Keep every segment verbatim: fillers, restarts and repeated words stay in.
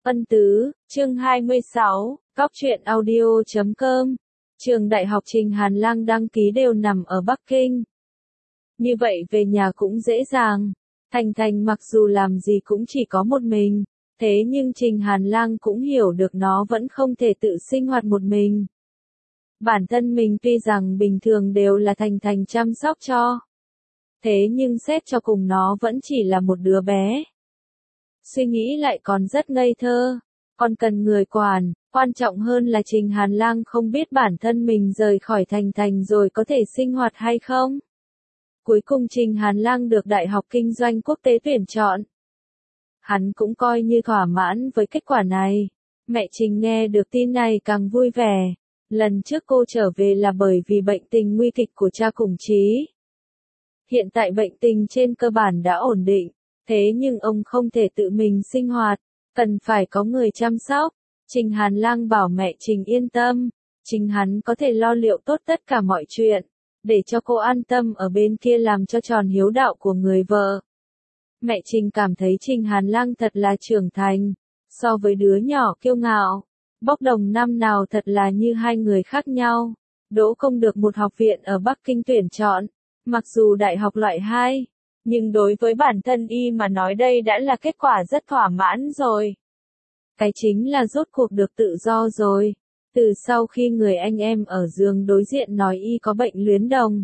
Ân Tứ, chương hai mươi sáu, Cóc truyện audio chấm com. Trường Đại học Trình Hàn Lang đăng ký đều nằm ở Bắc Kinh. Như vậy về nhà cũng dễ dàng. Thành Thành mặc dù làm gì cũng chỉ có một mình, thế nhưng Trình Hàn Lang cũng hiểu được nó vẫn không thể tự sinh hoạt một mình. Bản thân mình tuy rằng bình thường đều là Thành Thành chăm sóc cho. Thế nhưng xét cho cùng nó vẫn chỉ là một đứa bé. Suy nghĩ lại còn rất ngây thơ, còn cần người quản, quan trọng hơn là Trình Hàn Lang không biết bản thân mình rời khỏi Thành Thành rồi có thể sinh hoạt hay không. Cuối cùng Trình Hàn Lang được Đại học Kinh doanh Quốc tế tuyển chọn. Hắn cũng coi như thỏa mãn với kết quả này. Mẹ Trình nghe được tin này càng vui vẻ. Lần trước cô trở về là bởi vì bệnh tình nguy kịch của cha cùng Chí. Hiện tại bệnh tình trên cơ bản đã ổn định. Thế nhưng ông không thể tự mình sinh hoạt, cần phải có người chăm sóc. Trình Hàn Lang bảo mẹ Trình yên tâm, Trình hắn có thể lo liệu tốt tất cả mọi chuyện, để cho cô an tâm ở bên kia làm cho tròn hiếu đạo của người vợ. Mẹ Trình cảm thấy Trình Hàn Lang thật là trưởng thành, so với đứa nhỏ kiêu ngạo, bốc đồng năm nào thật là như hai người khác nhau. Đỗ không được một học viện ở Bắc Kinh tuyển chọn, mặc dù đại học loại hai. Nhưng đối với bản thân y mà nói đây đã là kết quả rất thỏa mãn rồi. Cái chính là rốt cuộc được tự do rồi. Từ sau khi người anh em ở giường đối diện nói y có bệnh luyến đồng.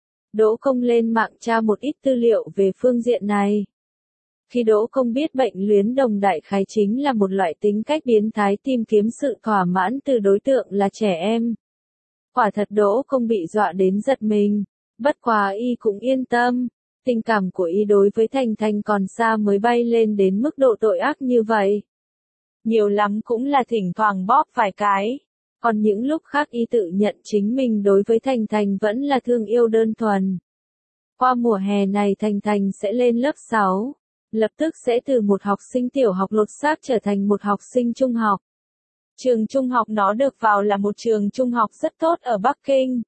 Đỗ Công lên mạng tra một ít tư liệu về phương diện này. Khi Đỗ Công biết bệnh luyến đồng đại khái chính là một loại tính cách biến thái tìm kiếm sự thỏa mãn từ đối tượng là trẻ em. Quả thật Đỗ Công bị dọa đến giật mình. Bất quá y cũng yên tâm. Tình cảm của y đối với Thành Thành còn xa mới bay lên đến mức độ tội ác như vậy. Nhiều lắm cũng là thỉnh thoảng bóp vài cái. Còn những lúc khác y tự nhận chính mình đối với Thành Thành vẫn là thương yêu đơn thuần. Qua mùa hè này Thành Thành sẽ lên lớp sáu. Lập tức sẽ từ một học sinh tiểu học lột xác trở thành một học sinh trung học. Trường trung học nó được vào là một trường trung học rất tốt ở Bắc Kinh.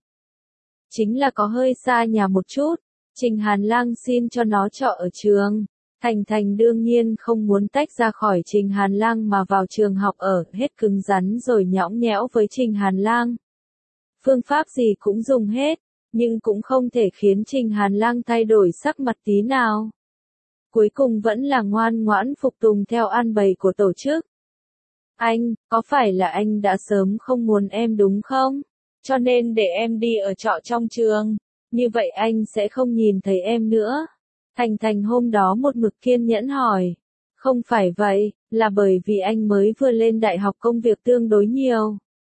Chính là có hơi xa nhà một chút. Trình Hàn Lang xin cho nó trọ ở trường. Thành Thành đương nhiên không muốn tách ra khỏi Trình Hàn Lang mà vào trường học ở, hết cứng rắn rồi nhõng nhẽo với Trình Hàn Lang. Phương pháp gì cũng dùng hết, nhưng cũng không thể khiến Trình Hàn Lang thay đổi sắc mặt tí nào. Cuối cùng vẫn là ngoan ngoãn phục tùng theo an bày của tổ chức. Anh, có phải là anh đã sớm không muốn em đúng không? Cho nên để em đi ở trọ trong trường. Như vậy anh sẽ không nhìn thấy em nữa. Thành Thành hôm đó một mực kiên nhẫn hỏi. Không phải vậy, là bởi vì anh mới vừa lên đại học công việc tương đối nhiều.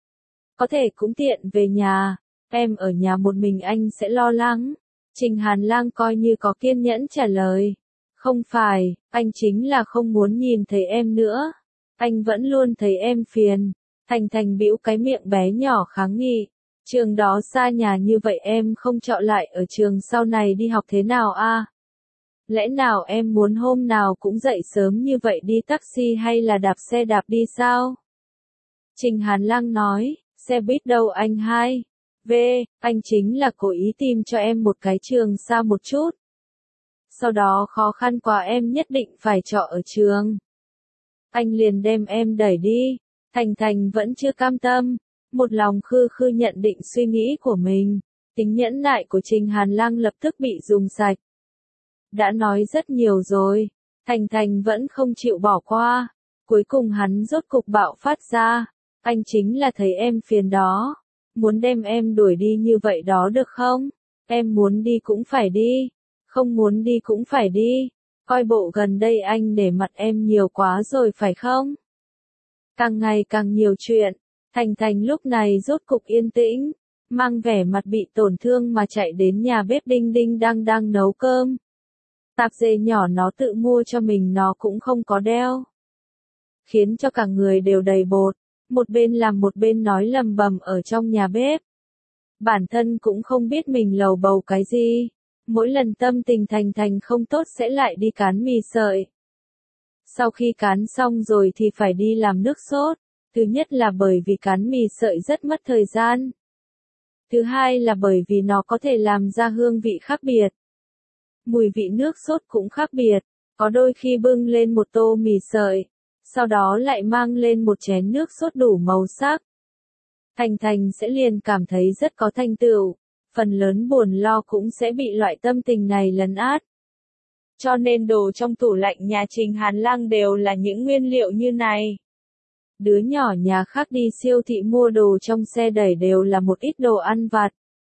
Có thể cũng tiện về nhà, em ở nhà một mình anh sẽ lo lắng. Trình Hàn Lang coi như có kiên nhẫn trả lời. Không phải, anh chính là không muốn nhìn thấy em nữa. Anh vẫn luôn thấy em phiền. Thành Thành bĩu cái miệng bé nhỏ kháng nghị. Trường đó xa nhà như vậy em không chọn lại ở trường sau này đi học thế nào a? À? Lẽ nào em muốn hôm nào cũng dậy sớm như vậy đi taxi hay là đạp xe đạp đi sao? Trình Hàn Lang nói, xe buýt đâu anh hai. V, anh chính là cố ý tìm cho em một cái trường xa một chút. Sau đó khó khăn quá em nhất định phải trọ ở trường. Anh liền đem em đẩy đi. Thành Thành vẫn chưa cam tâm. Một lòng khư khư nhận định suy nghĩ của mình. Tính nhẫn nại của Trình Hàn Lang lập tức bị dùng sạch. Đã nói rất nhiều rồi. Thành Thành vẫn không chịu bỏ qua. Cuối cùng hắn rốt cục bạo phát ra. Anh chính là thấy em phiền đó. Muốn đem em đuổi đi như vậy đó được không? Em muốn đi cũng phải đi. Không muốn đi cũng phải đi. Coi bộ gần đây anh để mặt em nhiều quá rồi phải không? Càng ngày càng nhiều chuyện. Thành Thành lúc này rốt cục yên tĩnh, mang vẻ mặt bị tổn thương mà chạy đến nhà bếp Đinh Đinh đang đang nấu cơm. Tạp dề nhỏ nó tự mua cho mình nó cũng không có đeo. Khiến cho cả người đều đầy bột, một bên làm một bên nói lầm bầm ở trong nhà bếp. Bản thân cũng không biết mình lầu bầu cái gì. Mỗi lần tâm tình Thành Thành không tốt sẽ lại đi cán mì sợi. Sau khi cán xong rồi thì phải đi làm nước sốt. Thứ nhất là bởi vì cán mì sợi rất mất thời gian. Thứ hai là bởi vì nó có thể làm ra hương vị khác biệt. Mùi vị nước sốt cũng khác biệt. Có đôi khi bưng lên một tô mì sợi. sau đó lại mang lên một chén nước sốt đủ màu sắc. Thành Thành sẽ liền cảm thấy rất có thành tựu, phần lớn buồn lo cũng sẽ bị loại tâm tình này lấn át. Cho nên đồ trong tủ lạnh nhà Trình Hàn Lăng đều là những nguyên liệu như này. Đứa nhỏ nhà khác đi siêu thị mua đồ trong xe đẩy đều là một ít đồ ăn vặt.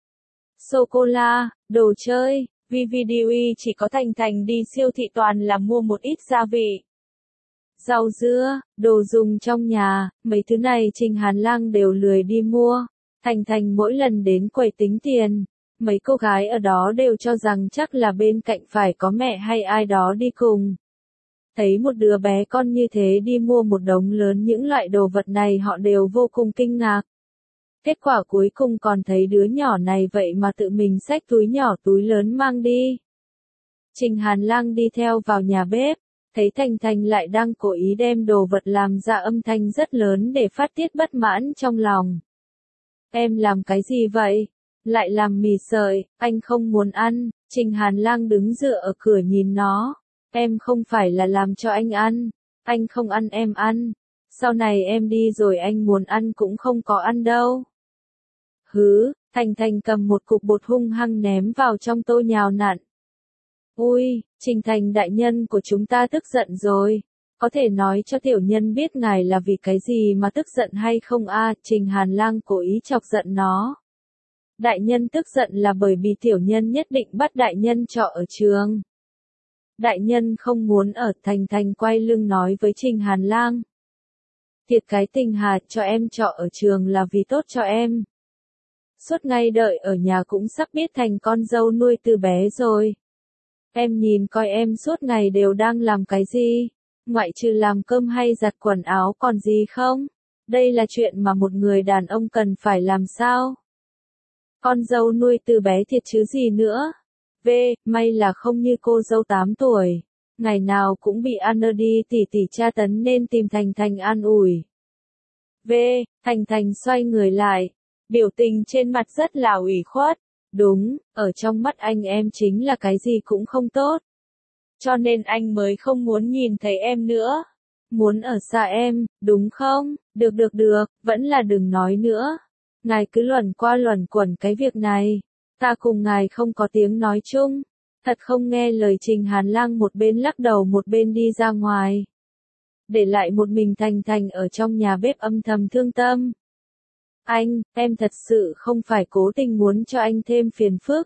Sô-cô-la, đồ chơi, vê vê đê e chỉ có Thành Thành đi siêu thị toàn là mua một ít gia vị. Rau dưa, đồ dùng trong nhà, mấy thứ này Trình Hàn Lăng đều lười đi mua. Thành Thành mỗi lần đến quầy tính tiền, mấy cô gái ở đó đều cho rằng chắc là bên cạnh phải có mẹ hay ai đó đi cùng. Thấy một đứa bé con như thế đi mua một đống lớn những loại đồ vật này họ đều vô cùng kinh ngạc. Kết quả cuối cùng còn thấy đứa nhỏ này vậy mà tự mình xách túi nhỏ túi lớn mang đi. Trình Hàn Lăng đi theo vào nhà bếp, thấy Thành Thành lại đang cố ý đem đồ vật làm ra âm thanh rất lớn để phát tiết bất mãn trong lòng. Em làm cái gì vậy? Lại làm mì sợi, anh không muốn ăn. Trình Hàn Lăng đứng dựa ở cửa nhìn nó. Em không phải là làm cho anh ăn, anh không ăn em ăn. Sau này em đi rồi anh muốn ăn cũng không có ăn đâu. Hứ, Thành Thành cầm một cục bột hung hăng ném vào trong tô nhào nặn. Ui, Trình Thành đại nhân của chúng ta tức giận rồi. Có thể nói cho tiểu nhân biết ngài là vì cái gì mà tức giận hay không a? À, Trình Hàn Lăng cố ý chọc giận nó. Đại nhân tức giận là bởi vì tiểu nhân nhất định bắt đại nhân trọ ở trường. Đại nhân không muốn ở. Thành Thành quay lưng nói với Trình Hàn Lăng. Thiệt cái tình hạt cho em trọ ở trường là vì tốt cho em. Suốt ngày đợi ở nhà cũng sắp biết thành con dâu nuôi từ bé rồi. Em nhìn coi em suốt ngày đều đang làm cái gì, ngoại trừ làm cơm hay giặt quần áo còn gì không? Đây là chuyện mà một người đàn ông cần phải làm sao? Con dâu nuôi từ bé thiệt chứ gì nữa? V, may là không như cô dâu tám tuổi, ngày nào cũng bị ăn đi tỉ tỉ tra tấn nên tìm Thành Thành an ủi. V, Thành Thành xoay người lại, biểu tình trên mặt rất là ủy khuất. Đúng, ở trong mắt anh em chính là cái gì cũng không tốt. Cho nên anh mới không muốn nhìn thấy em nữa. Muốn ở xa em, đúng không? Được được được, vẫn là đừng nói nữa. Ngài cứ luẩn qua luẩn quẩn cái việc này. Ta cùng ngài không có tiếng nói chung. Thật không nghe lời. Trình Hàn Lăng một bên lắc đầu một bên đi ra ngoài. Để lại một mình Thành Thành ở trong nhà bếp âm thầm thương tâm. Anh, em thật sự không phải cố tình muốn cho anh thêm phiền phức.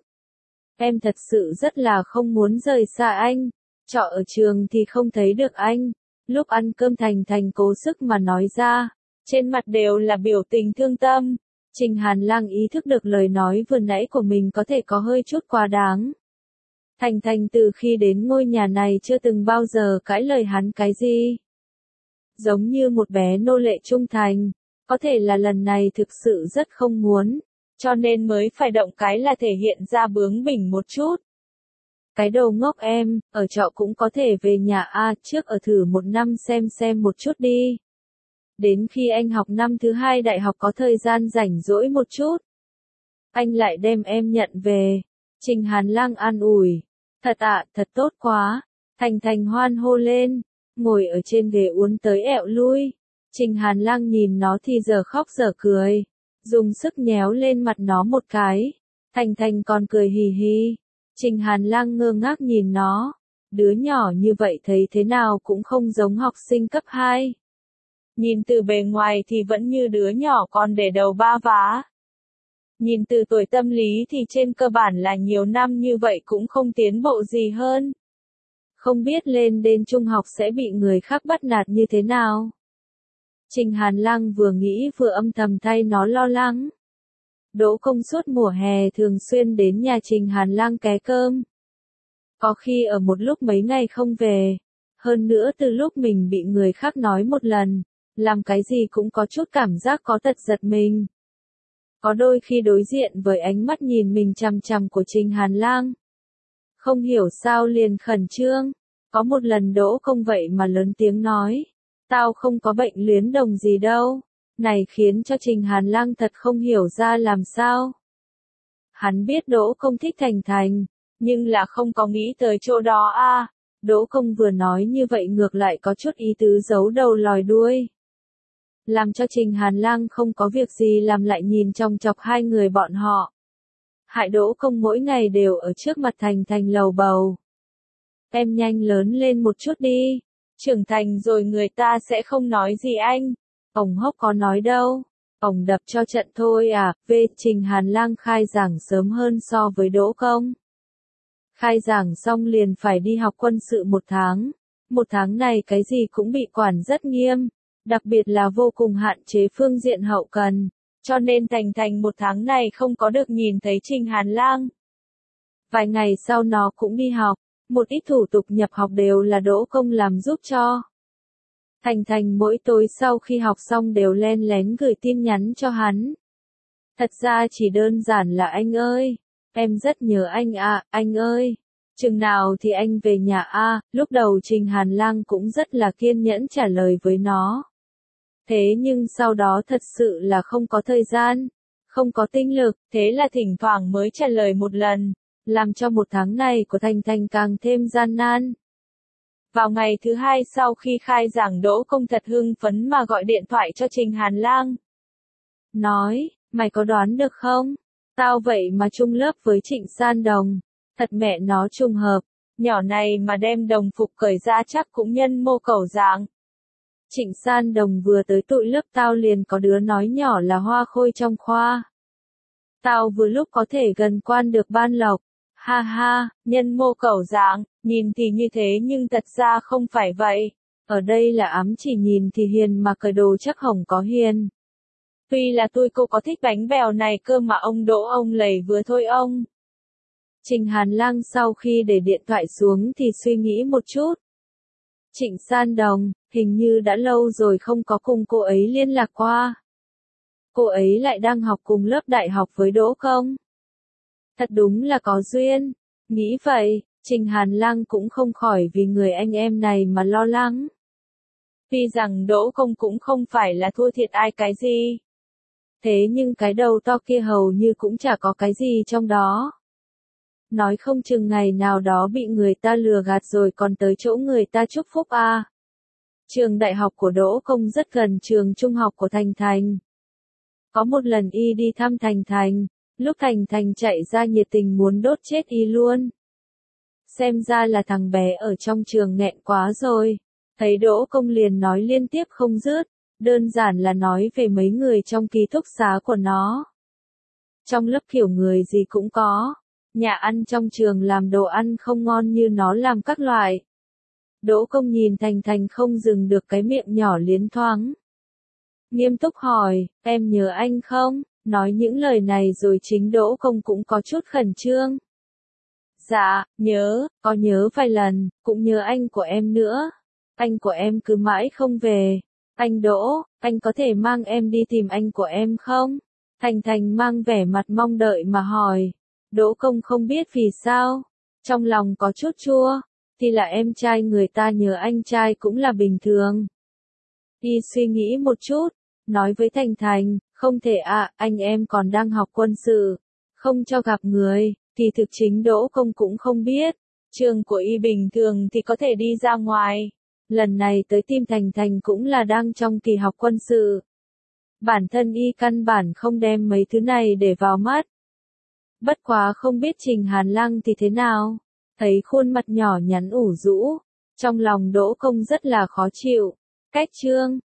Em thật sự rất là không muốn rời xa anh. Trọ ở trường thì không thấy được anh. Lúc ăn cơm Thành Thành cố sức mà nói ra. Trên mặt đều là biểu tình thương tâm. Trình Hàn Lăng ý thức được lời nói vừa nãy của mình có thể có hơi chút quá đáng. Thành Thành từ khi đến ngôi nhà này chưa từng bao giờ cãi lời hắn cái gì. Giống như một bé nô lệ trung thành. Có thể là lần này thực sự rất không muốn, cho nên mới phải động cái là thể hiện ra bướng bỉnh một chút. Cái đầu ngốc em, ở trọ cũng có thể về nhà a, trước ở thử một năm xem xem một chút đi. Đến khi anh học năm thứ hai đại học có thời gian rảnh rỗi một chút, anh lại đem em nhận về. Trình Hàn Lăng an ủi. Thật ạ, thật tốt quá. Thành Thành hoan hô lên, ngồi ở trên ghế uốn tới ẹo lui. Trình Hàn Lăng nhìn nó thì giờ khóc giờ cười, dùng sức nhéo lên mặt nó một cái. Thành Thành còn cười hì hì. Trình Hàn Lăng ngơ ngác nhìn nó. Đứa nhỏ như vậy thấy thế nào cũng không giống học sinh cấp hai. Nhìn từ bề ngoài thì vẫn như đứa nhỏ còn để đầu ba vá. Nhìn từ tuổi tâm lý thì trên cơ bản là nhiều năm như vậy cũng không tiến bộ gì hơn. Không biết lên đến trung học sẽ bị người khác bắt nạt như thế nào. Trình Hàn Lăng vừa nghĩ vừa âm thầm thay nó lo lắng. Đỗ Công suốt mùa hè thường xuyên đến nhà Trình Hàn Lăng ké cơm. Có khi ở một lúc mấy ngày không về. Hơn nữa từ lúc mình bị người khác nói một lần, làm cái gì cũng có chút cảm giác có tật giật mình. Có đôi khi đối diện với ánh mắt nhìn mình chằm chằm của Trình Hàn Lăng. Không hiểu sao liền khẩn trương. Có một lần Đỗ Công vậy mà lớn tiếng nói. Tao không có bệnh luyến đồng gì đâu. Này khiến cho Trình Hàn Lăng thật không hiểu ra làm sao. Hắn biết Đỗ Công thích Thành Thành, nhưng là không có nghĩ tới chỗ đó a. À. Đỗ Công vừa nói như vậy ngược lại có chút ý tứ giấu đầu lòi đuôi. Làm cho Trình Hàn Lang không có việc gì làm lại nhìn chòng chọc hai người bọn họ. Hại Đỗ Công mỗi ngày đều ở trước mặt Thành Thành lầu bầu. Em nhanh lớn lên một chút đi, trưởng thành rồi người ta sẽ không nói gì anh. Ông Hốc có nói đâu, ông đập cho trận thôi à. Về Trình Hàn Lang khai giảng sớm hơn so với Đỗ Công. Khai giảng xong liền phải đi học quân sự một tháng. Một tháng này cái gì cũng bị quản rất nghiêm, đặc biệt là vô cùng hạn chế phương diện hậu cần, cho nên Thành Thành một tháng này không có được nhìn thấy Trình Hàn Lang. Vài ngày sau nó cũng đi học, một ít thủ tục nhập học đều là Đỗ Công làm giúp cho. Thành Thành mỗi tối sau khi học xong đều len lén gửi tin nhắn cho hắn. Thật ra chỉ đơn giản là anh ơi, em rất nhớ anh à, anh ơi, chừng nào thì anh về nhà à. Lúc đầu Trình Hàn Lang cũng rất là kiên nhẫn trả lời với nó. Thế nhưng sau đó thật sự là không có thời gian, không có tinh lực, thế là thỉnh thoảng mới trả lời một lần, làm cho một tháng này của Thành Thành càng thêm gian nan. Vào ngày thứ hai sau khi khai giảng Đỗ Công thật hưng phấn mà gọi điện thoại cho Trình Hàn Lang. Nói, mày có đoán được không? Tao vậy mà chung lớp với Trịnh San Đồng. Thật mẹ nó trùng hợp, nhỏ này mà đem đồng phục cởi ra chắc cũng nhân mô cầu dạng. Trịnh San Đồng vừa tới tụi lớp tao liền có đứa nói nhỏ là hoa khôi trong khoa. Tao vừa lúc có thể gần quan được ban lộc. Ha ha, nhân mô cầu dạng, nhìn thì như thế nhưng thật ra không phải vậy. Ở đây là ám chỉ nhìn thì hiền mà cởi đồ chắc hỏng có hiền. Tuy là tôi cô có thích bánh bèo này cơ mà ông Đỗ ông lầy vừa thôi ông. Trình Hàn Lang sau khi để điện thoại xuống thì suy nghĩ một chút. Trịnh San Đồng, hình như đã lâu rồi không có cùng cô ấy liên lạc qua. Cô ấy lại đang học cùng lớp đại học với Đỗ Công. Thật đúng là có duyên. Nghĩ vậy, Trình Hàn Lang cũng không khỏi vì người anh em này mà lo lắng. Tuy rằng Đỗ Công cũng không phải là thua thiệt ai cái gì. Thế nhưng cái đầu to kia hầu như cũng chả có cái gì trong đó. Nói không chừng ngày nào đó bị người ta lừa gạt rồi còn tới chỗ người ta chúc phúc à. Trường đại học của Đỗ Công rất gần trường trung học của Thành Thành. Có một lần y đi thăm Thành Thành, lúc Thành Thành chạy ra nhiệt tình muốn đốt chết y luôn. Xem ra là thằng bé ở trong trường nghẹn quá rồi. Thấy Đỗ Công liền nói liên tiếp không dứt, đơn giản là nói về mấy người trong ký túc xá của nó. Trong lớp kiểu người gì cũng có. Nhà ăn trong trường làm đồ ăn không ngon như nó làm các loại. Đỗ Công nhìn Thành Thành không dừng được cái miệng nhỏ liến thoáng. Nghiêm túc hỏi, em nhớ anh không? Nói những lời này rồi chính Đỗ Công cũng có chút khẩn trương. Dạ, nhớ, có nhớ vài lần, cũng nhớ anh của em nữa. Anh của em cứ mãi không về. Anh Đỗ, anh có thể mang em đi tìm anh của em không? Thành Thành mang vẻ mặt mong đợi mà hỏi. Đỗ Công không biết vì sao, trong lòng có chút chua, thì là em trai người ta nhớ anh trai cũng là bình thường. Y suy nghĩ một chút, nói với Thành Thành, không thể ạ, à, anh em còn đang học quân sự, không cho gặp người, thì thực chính Đỗ Công cũng không biết, trường của Y bình thường thì có thể đi ra ngoài, lần này tới tìm Thành Thành cũng là đang trong kỳ học quân sự. Bản thân Y căn bản không đem mấy thứ này để vào mắt. Bất quá không biết Trình Hàn Lang thì thế nào, thấy khuôn mặt nhỏ nhắn ủ rũ, trong lòng Đỗ Công rất là khó chịu. Cách chương